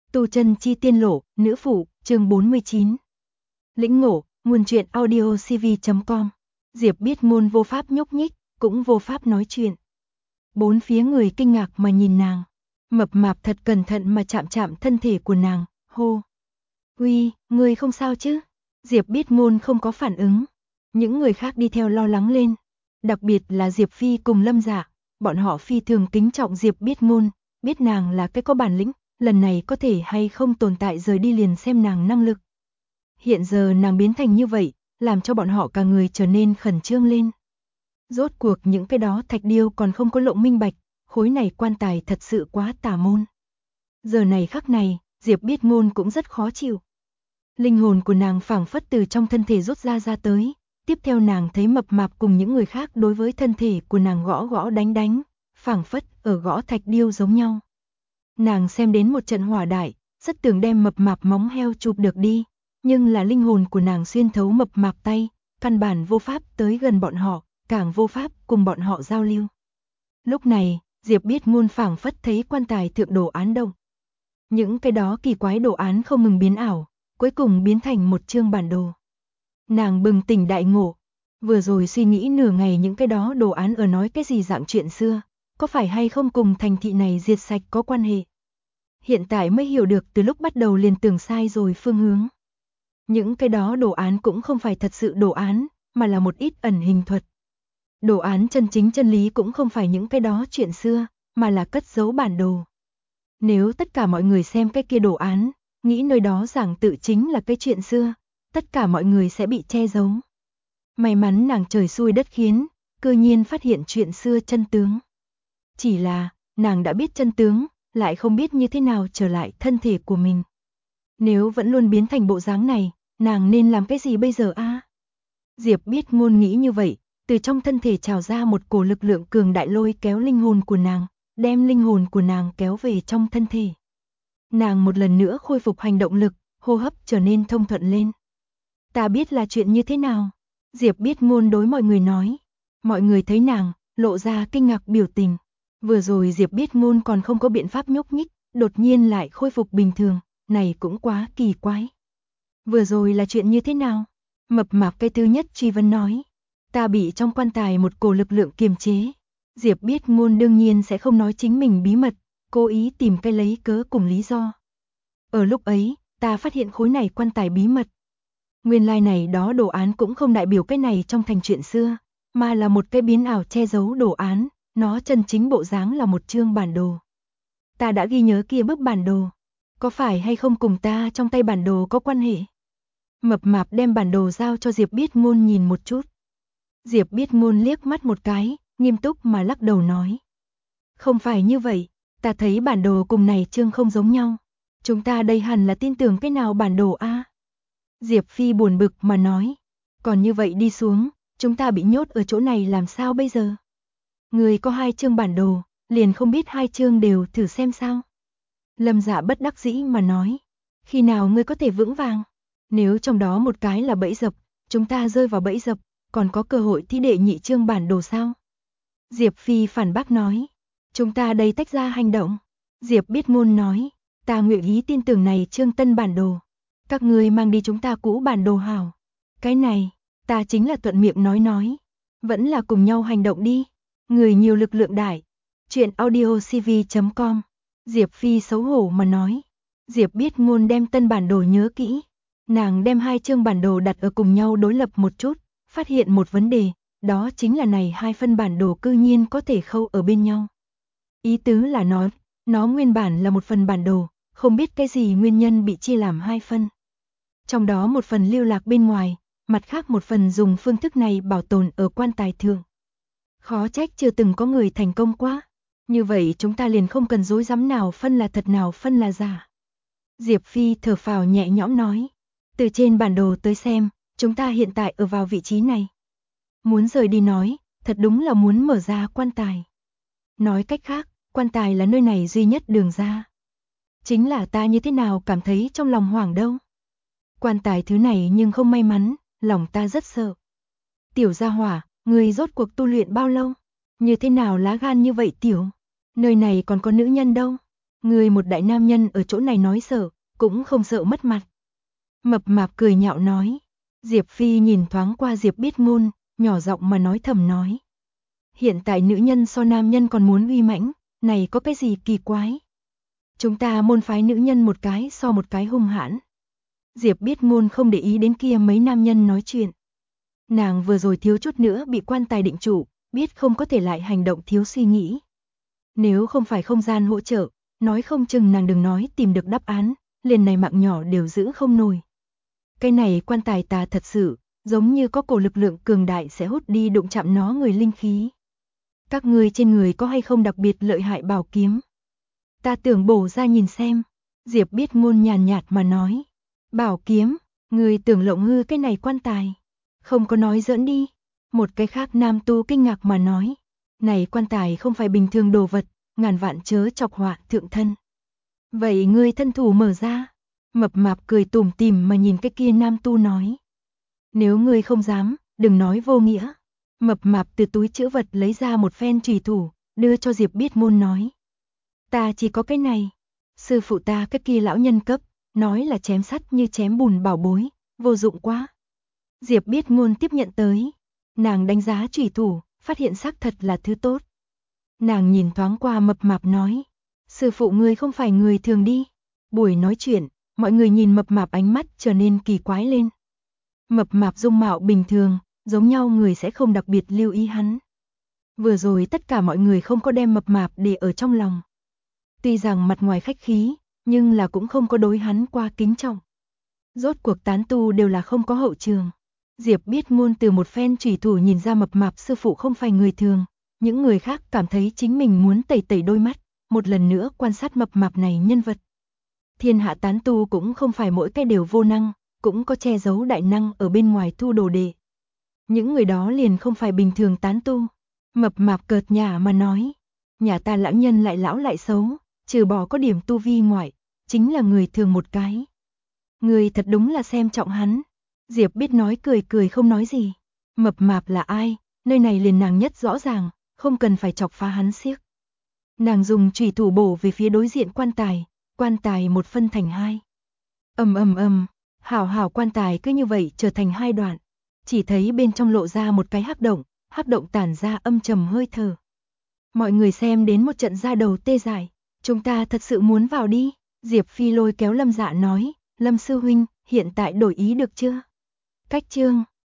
Tu chân chi tiên lộ, nữ phụ, chương 49. Lĩnh ngộ, nguồn truyện audio cv.com. Diệp biết ngôn vô pháp nhúc nhích, cũng vô pháp nói chuyện. Bốn phía người kinh ngạc mà nhìn nàng. Mập mạp thật cẩn thận mà chạm chạm thân thể của nàng, hô. Uy, ngươi không sao chứ? Diệp biết ngôn không có phản ứng. Những người khác đi theo lo lắng lên. Đặc biệt là Diệp Phi cùng Lâm Dạ, bọn họ phi thường kính trọng Diệp biết ngôn, biết nàng là cái có bản lĩnh, lần này có thể hay không tồn tại rời đi liền xem nàng năng lực. Hiện giờ nàng biến thành như vậy, làm cho bọn họ cả người trở nên khẩn trương lên. Rốt cuộc những cái đó thạch điêu còn không có lộ minh bạch, khối này quan tài thật sự quá tà môn. Giờ này khắc này, Diệp biết ngôn cũng rất khó chịu. Linh hồn của nàng phảng phất từ trong thân thể rút ra tới, tiếp theo nàng thấy mập mạp cùng những người khác đối với thân thể của nàng gõ gõ đánh, phảng phất ở gõ thạch điêu giống nhau. Nàng xem đến một trận hỏa đại, rất tưởng đem mập mạp móng heo chụp được đi, nhưng là linh hồn của nàng xuyên thấu mập mạp tay, căn bản vô pháp tới gần bọn họ, càng vô pháp cùng bọn họ giao lưu. Lúc này, Diệp biết ngôn phảng phất thấy quan tài thượng đồ án động. Những cái đó kỳ quái đồ án không ngừng biến ảo, cuối cùng biến thành một chương bản đồ. Nàng bừng tỉnh đại ngộ, vừa rồi suy nghĩ nửa ngày những cái đó đồ án ở nói cái gì dạng chuyện xưa, có phải hay không cùng thành thị này diệt sạch có quan hệ. Hiện tại mới hiểu được từ lúc bắt đầu liền tưởng sai rồi phương hướng. Những cái đó đồ án cũng không phải thật sự đồ án, mà là một ít ẩn hình thuật. Đồ án chân chính chân lý cũng không phải những cái đó chuyện xưa, mà là cất giấu bản đồ. Nếu tất cả mọi người xem cái kia đồ án, nghĩ nơi đó giảng tự chính là cái chuyện xưa, tất cả mọi người sẽ bị che giấu. May mắn nàng trời xui đất khiến, cơ nhiên phát hiện chuyện xưa chân tướng. Chỉ là, nàng đã biết chân tướng, lại không biết như thế nào trở lại thân thể của mình. Nếu vẫn luôn biến thành bộ dáng này, nàng nên làm cái gì bây giờ a? Diệp biết ngôn nghĩ như vậy, từ trong thân thể trào ra một cổ lực lượng cường đại lôi kéo linh hồn của nàng, đem linh hồn của nàng kéo về trong thân thể. Nàng một lần nữa khôi phục hành động lực, hô hấp trở nên thông thuận lên. Ta biết là chuyện như thế nào. Diệp biết ngôn đối mọi người nói. Mọi người thấy nàng, lộ ra kinh ngạc biểu tình. Vừa rồi Diệp biết ngôn còn không có biện pháp nhúc nhích, đột nhiên lại khôi phục bình thường, này cũng quá kỳ quái. Vừa rồi là chuyện như thế nào? Mập mạp cây thứ nhất truy vấn nói. Ta bị trong quan tài một cổ lực lượng kiềm chế. Diệp biết ngôn đương nhiên sẽ không nói chính mình bí mật, cố ý tìm cái lấy cớ cùng lý do. Ở lúc ấy, ta phát hiện khối này quan tài bí mật. Nguyên lai này đó đồ án cũng không đại biểu cái này trong thành chuyện xưa, mà là một cái biến ảo che giấu đồ án, nó chân chính bộ dáng là một chương bản đồ. Ta đã ghi nhớ kia bức bản đồ, có phải hay không cùng ta trong tay bản đồ có quan hệ? Mập mạp đem bản đồ giao cho Diệp biết ngôn nhìn một chút. Diệp biết ngôn liếc mắt một cái, nghiêm túc mà lắc đầu nói. Không phải như vậy, ta thấy bản đồ cùng này chương không giống nhau. Chúng ta đây hẳn là tin tưởng cái nào bản đồ a? Diệp Phi buồn bực mà nói. Còn như vậy đi xuống, chúng ta bị nhốt ở chỗ này làm sao bây giờ? Người có 2 chương bản đồ, liền không biết 2 chương đều thử xem sao? Lâm Dạ bất đắc dĩ mà nói. Khi nào ngươi có thể vững vàng? Nếu trong đó một cái là bẫy dập, chúng ta rơi vào bẫy dập, còn có cơ hội thi đệ nhị chương bản đồ sao? Diệp Phi phản bác nói. Chúng ta đây tách ra hành động. Diệp biết ngôn nói. Ta nguyện ý tin tưởng này chương tân bản đồ. Các ngươi mang đi chúng ta cũ bản đồ hảo. Cái này, ta chính là thuận miệng nói. Vẫn là cùng nhau hành động đi. Người nhiều lực lượng đại. Chuyện audio cv.com. Diệp Phi xấu hổ mà nói. Diệp biết ngôn đem tân bản đồ nhớ kỹ. Nàng đem 2 chương bản đồ đặt ở cùng nhau đối lập một chút, phát hiện một vấn đề, đó chính là này 2 phân bản đồ cư nhiên có thể khâu ở bên nhau. Ý tứ là nó nguyên bản là một phần bản đồ, không biết cái gì nguyên nhân bị chia làm 2 phân. Trong đó một phần lưu lạc bên ngoài, mặt khác một phần dùng phương thức này bảo tồn ở quan tài thượng. Khó trách chưa từng có người thành công quá. Như vậy chúng ta liền không cần dối rắm nào phân là thật nào phân là giả. Diệp Phi thở phào nhẹ nhõm nói. Từ trên bản đồ tới xem, chúng ta hiện tại ở vào vị trí này. Muốn rời đi nói, thật đúng là muốn mở ra quan tài. Nói cách khác, quan tài là nơi này duy nhất đường ra. Chính là ta như thế nào cảm thấy trong lòng hoảng đâu. Quan tài thứ này nhưng không may mắn, lòng ta rất sợ. Tiểu gia hỏa, người rốt cuộc tu luyện bao lâu? Như thế nào lá gan như vậy tiểu? Nơi này còn có nữ nhân đâu? Người một đại nam nhân ở chỗ này nói sợ, cũng không sợ mất mặt. Mập mạp cười nhạo nói. Diệp Phi nhìn thoáng qua Diệp Biết Ngôn, nhỏ giọng mà nói thầm nói. Hiện tại nữ nhân so nam nhân còn muốn uy mãnh, này có cái gì kỳ quái. Chúng ta môn phái nữ nhân một cái so một cái hung hãn. Diệp Biết Ngôn không để ý đến kia mấy nam nhân nói chuyện. Nàng vừa rồi thiếu chút nữa bị quan tài định trụ, biết không có thể lại hành động thiếu suy nghĩ. Nếu không phải không gian hỗ trợ, nói không chừng nàng đừng nói tìm được đáp án, liền này mạng nhỏ đều giữ không nổi. Cái này quan tài tà thật sự, giống như có cổ lực lượng cường đại sẽ hút đi đụng chạm nó người linh khí. Các ngươi trên người có hay không đặc biệt lợi hại bảo kiếm? Ta tưởng bổ ra nhìn xem. Diệp Biết Ngôn nhàn nhạt mà nói. Bảo kiếm, người tưởng lộng hư cái này quan tài. Không có nói giỡn đi. Một cái khác nam tu kinh ngạc mà nói. Này quan tài không phải bình thường đồ vật, ngàn vạn chớ chọc họa thượng thân. Vậy ngươi thân thủ mở ra. Mập mạp cười tủm tỉm mà nhìn cái kia nam tu nói. Nếu ngươi không dám, đừng nói vô nghĩa. Mập mạp từ túi trữ vật lấy ra một phen chùy thủ, đưa cho Diệp Biết Ngôn nói. Ta chỉ có cái này. Sư phụ ta cái kia lão nhân cấp, nói là chém sắt như chém bùn bảo bối, vô dụng quá. Diệp Biết Ngôn tiếp nhận tới. Nàng đánh giá chùy thủ, phát hiện xác thật là thứ tốt. Nàng nhìn thoáng qua mập mạp nói. Sư phụ ngươi không phải người thường đi. Buổi nói chuyện, mọi người nhìn mập mạp ánh mắt trở nên kỳ quái lên. Mập mạp dung mạo bình thường, giống nhau người sẽ không đặc biệt lưu ý hắn. Vừa rồi tất cả mọi người không có đem mập mạp để ở trong lòng. Tuy rằng mặt ngoài khách khí, nhưng là cũng không có đối hắn qua kính trọng. Rốt cuộc tán tu đều là không có hậu trường. Diệp Biết Ngôn từ một phen chủy thủ nhìn ra mập mạp sư phụ không phải người thường. Những người khác cảm thấy chính mình muốn tẩy tẩy đôi mắt, một lần nữa quan sát mập mạp này nhân vật. Thiên hạ tán tu cũng không phải mỗi cái đều vô năng, cũng có che giấu đại năng ở bên ngoài thu đồ đệ. Những người đó liền không phải bình thường tán tu. Mập mạp cợt nhả mà nói. Nhà ta lão nhân lại lão lại xấu, trừ bỏ có điểm tu vi ngoại, chính là người thường một cái. Người thật đúng là xem trọng hắn. Diệp Biết nói cười cười không nói gì. Mập mạp là ai, nơi này liền nàng nhất rõ ràng, không cần phải chọc phá hắn xiếc. Nàng dùng chủy thủ bổ về phía đối diện quan tài một phân thành hai. Ầm, hảo hảo quan tài cứ như vậy trở thành hai đoạn. Chỉ thấy bên trong lộ ra một cái hắc động tản ra âm trầm hơi thở. Mọi người xem đến một trận da đầu tê dại, chúng ta thật sự muốn vào đi. Diệp Phi lôi kéo Lâm Dạ nói, Lâm sư huynh, hiện tại đổi ý được chưa? Cách chương